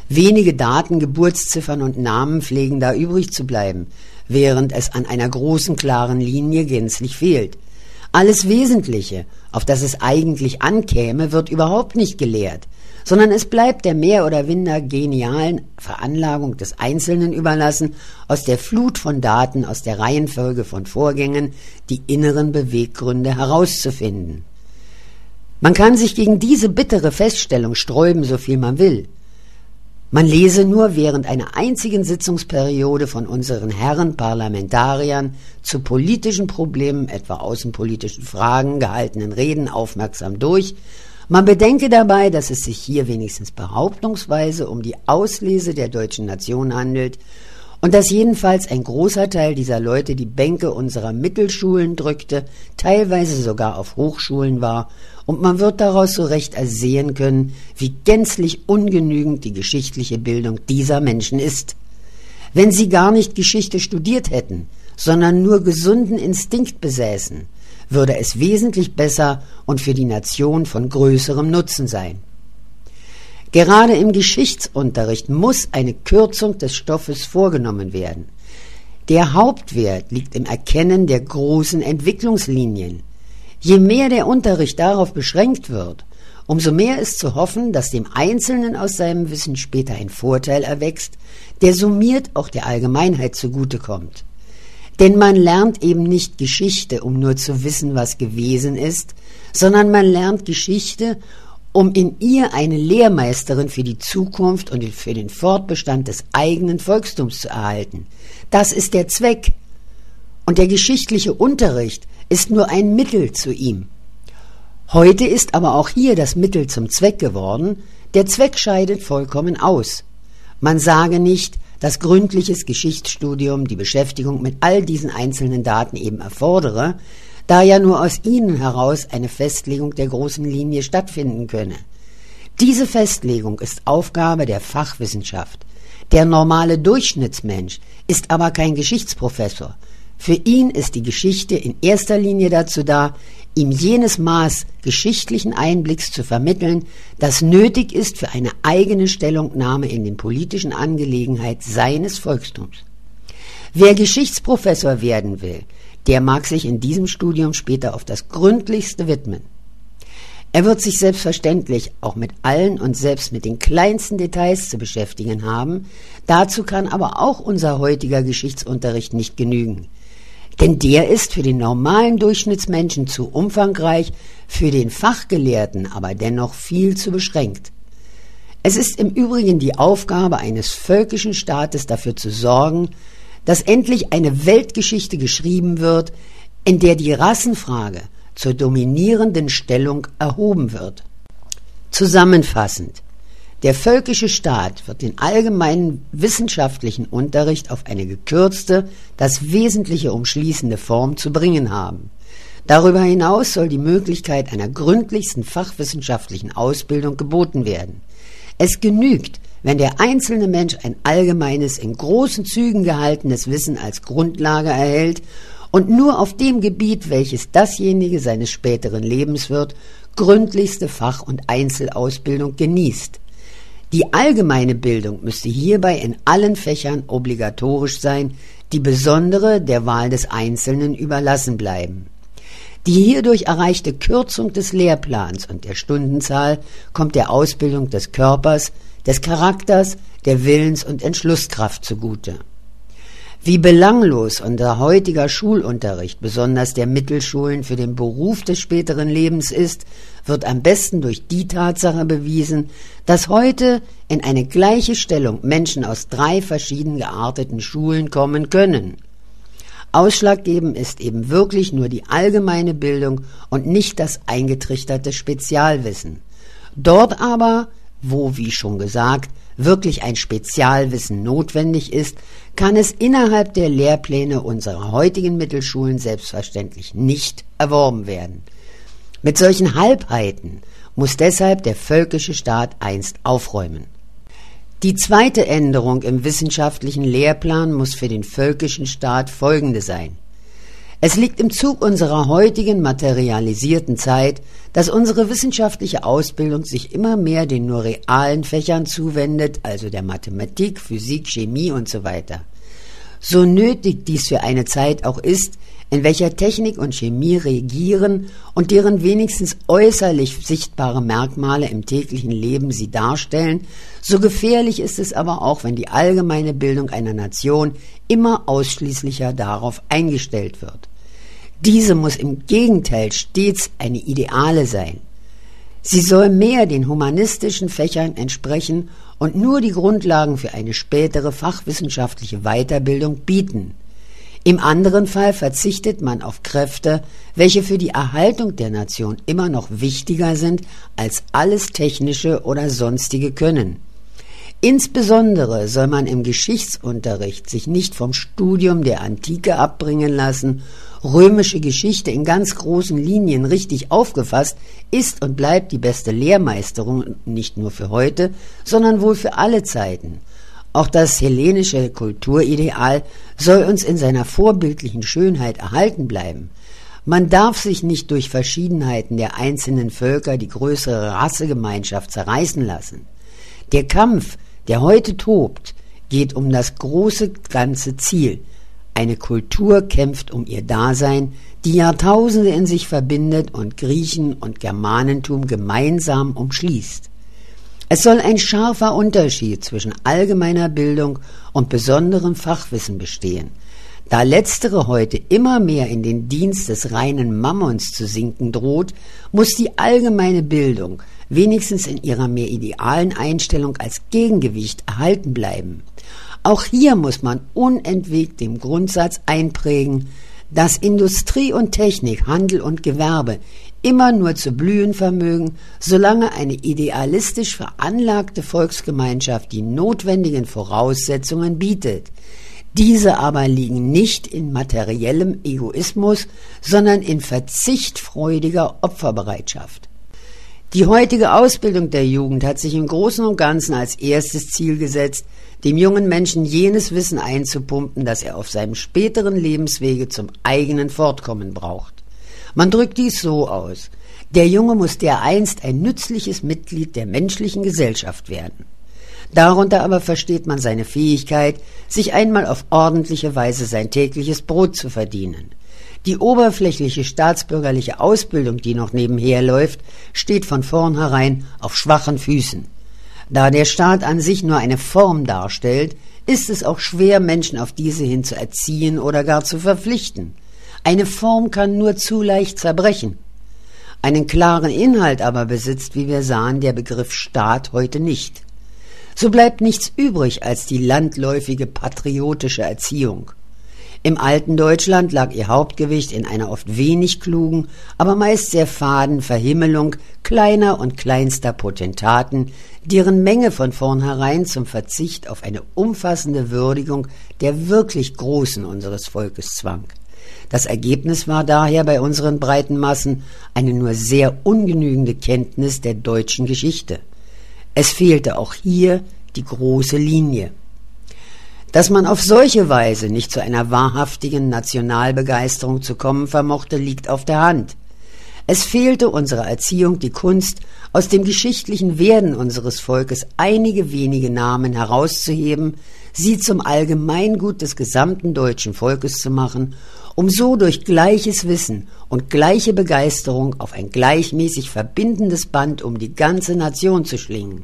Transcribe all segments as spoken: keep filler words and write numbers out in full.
Wenige Daten, Geburtsziffern und Namen pflegen da übrig zu bleiben, während es an einer großen, klaren Linie gänzlich fehlt. Alles Wesentliche, auf das es eigentlich ankäme, wird überhaupt nicht gelehrt, sondern es bleibt der mehr oder minder genialen Veranlagung des Einzelnen überlassen, aus der Flut von Daten, aus der Reihenfolge von Vorgängen die inneren Beweggründe herauszufinden. Man kann sich gegen diese bittere Feststellung sträuben, so viel man will. Man lese nur während einer einzigen Sitzungsperiode von unseren Herren Parlamentariern zu politischen Problemen, etwa außenpolitischen Fragen, gehaltenen Reden aufmerksam durch. Man bedenke dabei, dass es sich hier wenigstens behauptungsweise um die Auslese der deutschen Nation handelt und dass jedenfalls ein großer Teil dieser Leute die Bänke unserer Mittelschulen drückte, teilweise sogar auf Hochschulen war, und man wird daraus so recht ersehen können, wie gänzlich ungenügend die geschichtliche Bildung dieser Menschen ist. Wenn sie gar nicht Geschichte studiert hätten, sondern nur gesunden Instinkt besäßen, würde es wesentlich besser und für die Nation von größerem Nutzen sein. Gerade im Geschichtsunterricht muss eine Kürzung des Stoffes vorgenommen werden. Der Hauptwert liegt im Erkennen der großen Entwicklungslinien. Je mehr der Unterricht darauf beschränkt wird, umso mehr ist zu hoffen, dass dem Einzelnen aus seinem Wissen später ein Vorteil erwächst, der summiert auch der Allgemeinheit zugutekommt. Denn man lernt eben nicht Geschichte, um nur zu wissen, was gewesen ist, sondern man lernt Geschichte, um in ihr eine Lehrmeisterin für die Zukunft und für den Fortbestand des eigenen Volkstums zu erhalten. Das ist der Zweck. Und der geschichtliche Unterricht ist nur ein Mittel zu ihm. Heute ist aber auch hier das Mittel zum Zweck geworden. Der Zweck scheidet vollkommen aus. Man sage nicht, dass gründliches Geschichtsstudium die Beschäftigung mit all diesen einzelnen Daten eben erfordere, da ja nur aus ihnen heraus eine Festlegung der großen Linie stattfinden könne. Diese Festlegung ist Aufgabe der Fachwissenschaft. Der normale Durchschnittsmensch ist aber kein Geschichtsprofessor. Für ihn ist die Geschichte in erster Linie dazu da, ihm jenes Maß geschichtlichen Einblicks zu vermitteln, das nötig ist für eine eigene Stellungnahme in den politischen Angelegenheiten seines Volkstums. Wer Geschichtsprofessor werden will, der mag sich in diesem Studium später auf das Gründlichste widmen. Er wird sich selbstverständlich auch mit allen und selbst mit den kleinsten Details zu beschäftigen haben, dazu kann aber auch unser heutiger Geschichtsunterricht nicht genügen. Denn der ist für den normalen Durchschnittsmenschen zu umfangreich, für den Fachgelehrten aber dennoch viel zu beschränkt. Es ist im Übrigen die Aufgabe eines völkischen Staates, dafür zu sorgen, dass endlich eine Weltgeschichte geschrieben wird, in der die Rassenfrage zur dominierenden Stellung erhoben wird. Zusammenfassend: Der völkische Staat wird den allgemeinen wissenschaftlichen Unterricht auf eine gekürzte, das Wesentliche umschließende Form zu bringen haben. Darüber hinaus soll die Möglichkeit einer gründlichsten fachwissenschaftlichen Ausbildung geboten werden. Es genügt, wenn der einzelne Mensch ein allgemeines, in großen Zügen gehaltenes Wissen als Grundlage erhält und nur auf dem Gebiet, welches dasjenige seines späteren Lebens wird, gründlichste Fach- und Einzelausbildung genießt. Die allgemeine Bildung müsste hierbei in allen Fächern obligatorisch sein, die besondere der Wahl des Einzelnen überlassen bleiben. Die hierdurch erreichte Kürzung des Lehrplans und der Stundenzahl kommt der Ausbildung des Körpers, des Charakters, der Willens- und Entschlusskraft zugute. Wie belanglos unser heutiger Schulunterricht, besonders der Mittelschulen, für den Beruf des späteren Lebens ist, wird am besten durch die Tatsache bewiesen, dass heute in eine gleiche Stellung Menschen aus drei verschieden gearteten Schulen kommen können. Ausschlaggebend ist eben wirklich nur die allgemeine Bildung und nicht das eingetrichterte Spezialwissen. Dort aber, wo, wie schon gesagt, wirklich ein Spezialwissen notwendig ist, kann es innerhalb der Lehrpläne unserer heutigen Mittelschulen selbstverständlich nicht erworben werden. Mit solchen Halbheiten muss deshalb der völkische Staat einst aufräumen. Die zweite Änderung im wissenschaftlichen Lehrplan muss für den völkischen Staat folgende sein. Es liegt im Zug unserer heutigen materialisierten Zeit, dass unsere wissenschaftliche Ausbildung sich immer mehr den nur realen Fächern zuwendet, also der Mathematik, Physik, Chemie und so weiter. So nötig dies für eine Zeit auch ist, in welcher Technik und Chemie regieren und deren wenigstens äußerlich sichtbare Merkmale im täglichen Leben sie darstellen, so gefährlich ist es aber auch, wenn die allgemeine Bildung einer Nation immer ausschließlicher darauf eingestellt wird. Diese muss im Gegenteil stets eine ideale sein. Sie soll mehr den humanistischen Fächern entsprechen und nur die Grundlagen für eine spätere fachwissenschaftliche Weiterbildung bieten. Im anderen Fall verzichtet man auf Kräfte, welche für die Erhaltung der Nation immer noch wichtiger sind als alles technische oder sonstige Können. Insbesondere soll man im Geschichtsunterricht sich nicht vom Studium der Antike abbringen lassen. Römische Geschichte in ganz großen Linien richtig aufgefasst ist und bleibt die beste Lehrmeisterung nicht nur für heute, sondern wohl für alle Zeiten. Auch das hellenische Kulturideal soll uns in seiner vorbildlichen Schönheit erhalten bleiben. Man darf sich nicht durch Verschiedenheiten der einzelnen Völker die größere Rassegemeinschaft zerreißen lassen. Der Kampf, der heute tobt, geht um das große ganze Ziel. Eine Kultur kämpft um ihr Dasein, die Jahrtausende in sich verbindet und Griechen und Germanentum gemeinsam umschließt. Es soll ein scharfer Unterschied zwischen allgemeiner Bildung und besonderem Fachwissen bestehen. Da letztere heute immer mehr in den Dienst des reinen Mammons zu sinken droht, muss die allgemeine Bildung wenigstens in ihrer mehr idealen Einstellung als Gegengewicht erhalten bleiben. Auch hier muss man unentwegt dem Grundsatz einprägen, dass Industrie und Technik, Handel und Gewerbe immer nur zu blühen vermögen, solange eine idealistisch veranlagte Volksgemeinschaft die notwendigen Voraussetzungen bietet. Diese aber liegen nicht in materiellem Egoismus, sondern in verzichtfreudiger Opferbereitschaft. Die heutige Ausbildung der Jugend hat sich im Großen und Ganzen als erstes Ziel gesetzt, dem jungen Menschen jenes Wissen einzupumpen, das er auf seinem späteren Lebenswege zum eigenen Fortkommen braucht. Man drückt dies so aus: Der Junge muss dereinst ein nützliches Mitglied der menschlichen Gesellschaft werden. Darunter aber versteht man seine Fähigkeit, sich einmal auf ordentliche Weise sein tägliches Brot zu verdienen. Die oberflächliche staatsbürgerliche Ausbildung, die noch nebenher läuft, steht von vornherein auf schwachen Füßen. Da der Staat an sich nur eine Form darstellt, ist es auch schwer, Menschen auf diese hin zu erziehen oder gar zu verpflichten. Eine Form kann nur zu leicht zerbrechen. Einen klaren Inhalt aber besitzt, wie wir sahen, der Begriff Staat heute nicht. So bleibt nichts übrig als die landläufige patriotische Erziehung. Im alten Deutschland lag ihr Hauptgewicht in einer oft wenig klugen, aber meist sehr faden Verhimmelung kleiner und kleinster Potentaten, deren Menge von vornherein zum Verzicht auf eine umfassende Würdigung der wirklich Großen unseres Volkes zwang. Das Ergebnis war daher bei unseren breiten Massen eine nur sehr ungenügende Kenntnis der deutschen Geschichte. Es fehlte auch hier die große Linie. Dass man auf solche Weise nicht zu einer wahrhaftigen Nationalbegeisterung zu kommen vermochte, liegt auf der Hand. Es fehlte unserer Erziehung die Kunst, aus dem geschichtlichen Werden unseres Volkes einige wenige Namen herauszuheben, sie zum Allgemeingut des gesamten deutschen Volkes zu machen, um so durch gleiches Wissen und gleiche Begeisterung auf ein gleichmäßig verbindendes Band um die ganze Nation zu schlingen.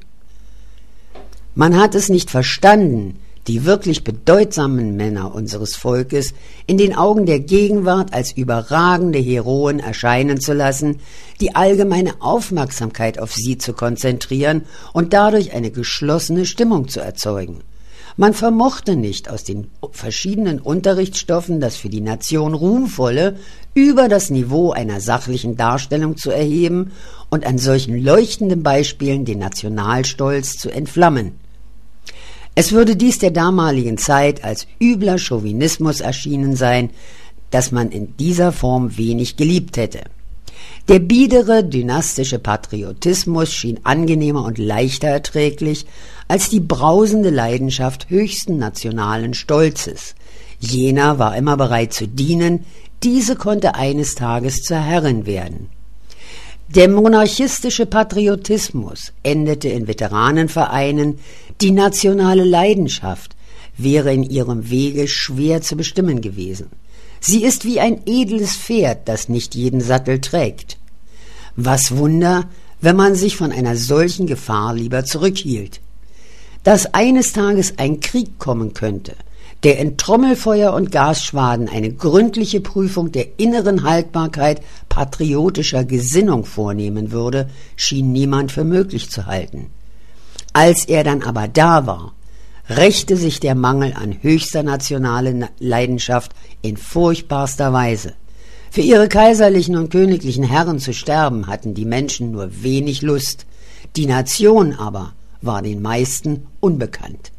Man hat es nicht verstanden, die wirklich bedeutsamen Männer unseres Volkes in den Augen der Gegenwart als überragende Heroen erscheinen zu lassen, die allgemeine Aufmerksamkeit auf sie zu konzentrieren und dadurch eine geschlossene Stimmung zu erzeugen. Man vermochte nicht, aus den verschiedenen Unterrichtsstoffen das für die Nation Ruhmvolle über das Niveau einer sachlichen Darstellung zu erheben und an solchen leuchtenden Beispielen den Nationalstolz zu entflammen. Es würde dies der damaligen Zeit als übler Chauvinismus erschienen sein, dass man in dieser Form wenig geliebt hätte. Der biedere, dynastische Patriotismus schien angenehmer und leichter erträglich als die brausende Leidenschaft höchsten nationalen Stolzes. Jener war immer bereit zu dienen, Diese konnte eines Tages zur Herrin werden. Der monarchistische Patriotismus endete in Veteranenvereinen, die nationale Leidenschaft wäre in ihrem Wege schwer zu bestimmen gewesen. Sie ist wie ein edles Pferd, das nicht jeden Sattel trägt. Was Wunder, wenn man sich von einer solchen Gefahr lieber zurückhielt. Dass eines Tages ein Krieg kommen könnte, der in Trommelfeuer und Gasschwaden eine gründliche Prüfung der inneren Haltbarkeit patriotischer Gesinnung vornehmen würde, schien niemand für möglich zu halten. Als er dann aber da war, rächte sich der Mangel an höchster nationaler Leidenschaft in furchtbarster Weise. Für ihre kaiserlichen und königlichen Herren zu sterben hatten die Menschen nur wenig Lust, die Nation aber war den meisten unbekannt.